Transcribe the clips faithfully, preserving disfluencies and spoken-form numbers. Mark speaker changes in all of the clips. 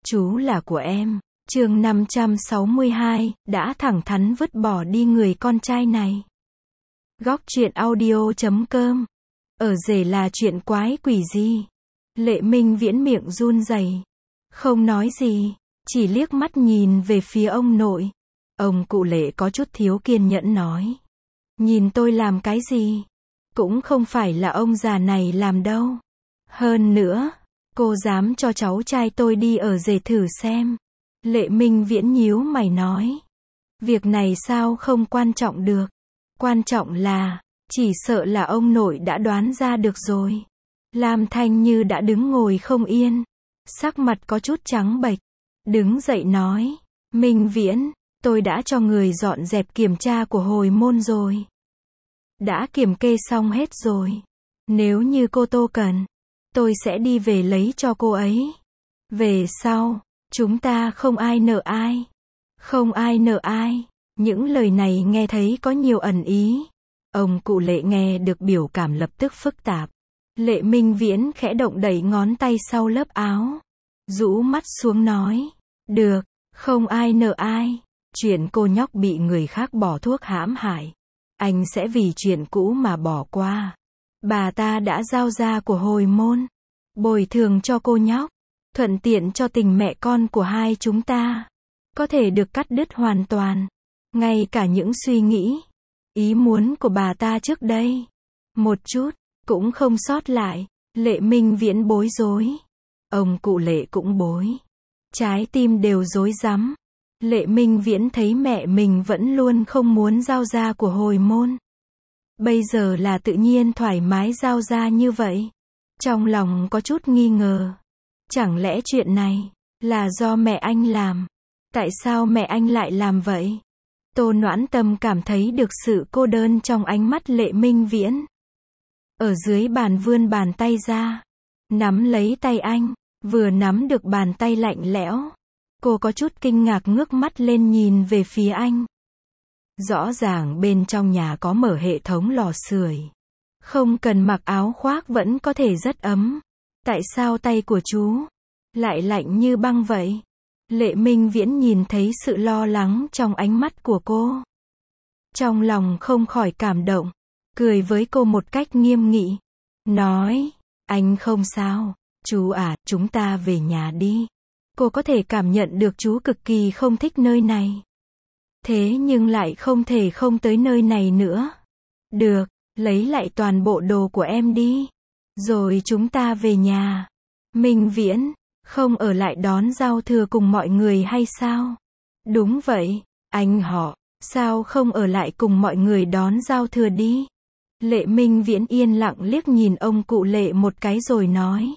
Speaker 1: Chú là của em. Chương năm trăm sáu mươi hai, đã thẳng thắn vứt bỏ đi người con trai này. Góc truyện audio chấm com. Ở rể là chuyện quái quỷ gì? Lệ Minh Viễn miệng run rẩy, không nói gì, chỉ liếc mắt nhìn về phía ông nội. Ông cụ Lệ có chút thiếu kiên nhẫn nói. Nhìn tôi làm cái gì? Cũng không phải là ông già này làm đâu. Hơn nữa, cô dám cho cháu trai tôi đi ở rể thử xem. Lệ Minh Viễn nhíu mày nói. Việc này sao không quan trọng được? Quan trọng là, chỉ sợ là ông nội đã đoán ra được rồi. Lam Thanh Như đã đứng ngồi không yên, sắc mặt có chút trắng bệch, đứng dậy nói, Minh Viễn, tôi đã cho người dọn dẹp kiểm tra của hồi môn rồi. Đã kiểm kê xong hết rồi. Nếu như cô Tô cần, tôi sẽ đi về lấy cho cô ấy. Về sau, chúng ta không ai nợ ai. Không ai nợ ai. Những lời này nghe thấy có nhiều ẩn ý. Ông cụ Lệ nghe được biểu cảm lập tức phức tạp. Lệ Minh Viễn khẽ động đẩy ngón tay sau lớp áo, rũ mắt xuống nói, được, không ai nợ ai. Chuyện cô nhóc bị người khác bỏ thuốc hãm hại, anh sẽ vì chuyện cũ mà bỏ qua. Bà ta đã giao ra của hồi môn, bồi thường cho cô nhóc, thuận tiện cho tình mẹ con của hai chúng ta có thể được cắt đứt hoàn toàn. Ngay cả những suy nghĩ, ý muốn của bà ta trước đây, một chút cũng không sót lại. Lệ Minh Viễn bối rối. Ông cụ Lệ cũng bối. Trái tim đều rối rắm. Lệ Minh Viễn thấy mẹ mình vẫn luôn không muốn giao ra của hồi môn. Bây giờ là tự nhiên thoải mái giao ra như vậy. Trong lòng có chút nghi ngờ. Chẳng lẽ chuyện này là do mẹ anh làm? Tại sao mẹ anh lại làm vậy? Tô Noãn Tâm cảm thấy được sự cô đơn trong ánh mắt Lệ Minh Viễn. Ở dưới bàn vươn bàn tay ra, nắm lấy tay anh, vừa nắm được bàn tay lạnh lẽo. Cô có chút kinh ngạc ngước mắt lên nhìn về phía anh. Rõ ràng bên trong nhà có mở hệ thống lò sưởi. Không cần mặc áo khoác vẫn có thể rất ấm. Tại sao tay của chú lại lạnh như băng vậy? Lệ Minh Viễn nhìn thấy sự lo lắng trong ánh mắt của cô. Trong lòng không khỏi cảm động, cười với cô một cách nghiêm nghị. Nói, anh không sao, chú à, chúng ta về nhà đi. Cô có thể cảm nhận được chú cực kỳ không thích nơi này. Thế nhưng lại không thể không tới nơi này nữa. Được, lấy lại toàn bộ đồ của em đi. Rồi chúng ta về nhà. Minh Viễn, không ở lại đón giao thừa cùng mọi người hay sao? Đúng vậy, anh họ, sao không ở lại cùng mọi người đón giao thừa đi? Lệ Minh Viễn yên lặng liếc nhìn ông cụ Lệ một cái rồi nói.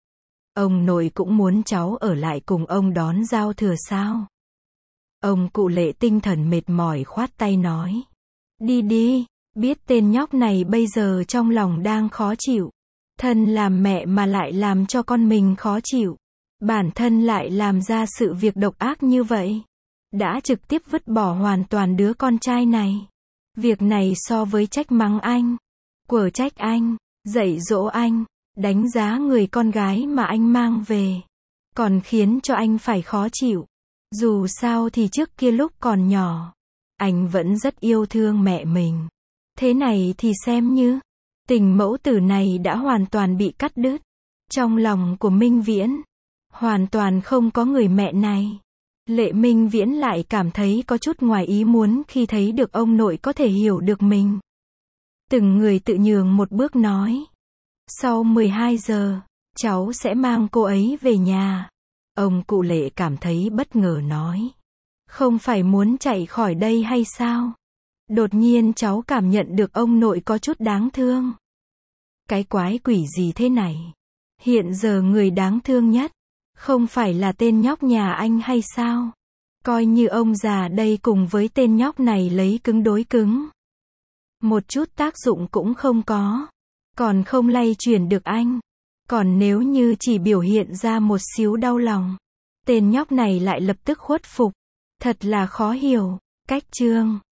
Speaker 1: Ông nội cũng muốn cháu ở lại cùng ông đón giao thừa sao? Ông cụ Lệ tinh thần mệt mỏi khoát tay nói. Đi đi, biết tên nhóc này bây giờ trong lòng đang khó chịu. Thân làm mẹ mà lại làm cho con mình khó chịu. Bản thân lại làm ra sự việc độc ác như vậy. Đã trực tiếp vứt bỏ hoàn toàn đứa con trai này. Việc này so với trách mắng anh, quở trách anh, dạy dỗ anh, đánh giá người con gái mà anh mang về, còn khiến cho anh phải khó chịu. Dù sao thì trước kia lúc còn nhỏ, anh vẫn rất yêu thương mẹ mình. Thế này thì xem như, tình mẫu tử này đã hoàn toàn bị cắt đứt. Trong lòng của Minh Viễn, hoàn toàn không có người mẹ này. Lệ Minh Viễn lại cảm thấy có chút ngoài ý muốn khi thấy được ông nội có thể hiểu được mình. Từng người tự nhường một bước nói. Sau mười hai giờ, cháu sẽ mang cô ấy về nhà. Ông cụ Lệ cảm thấy bất ngờ nói. Không phải muốn chạy khỏi đây hay sao? Đột nhiên cháu cảm nhận được ông nội có chút đáng thương. Cái quái quỷ gì thế này? Hiện giờ người đáng thương nhất, không phải là tên nhóc nhà anh hay sao? Coi như ông già đây cùng với tên nhóc này lấy cứng đối cứng. Một chút tác dụng cũng không có. Còn không lay chuyển được anh. Còn nếu như chỉ biểu hiện ra một xíu đau lòng, tên nhóc này lại lập tức khuất phục. Thật là khó hiểu. Cách chương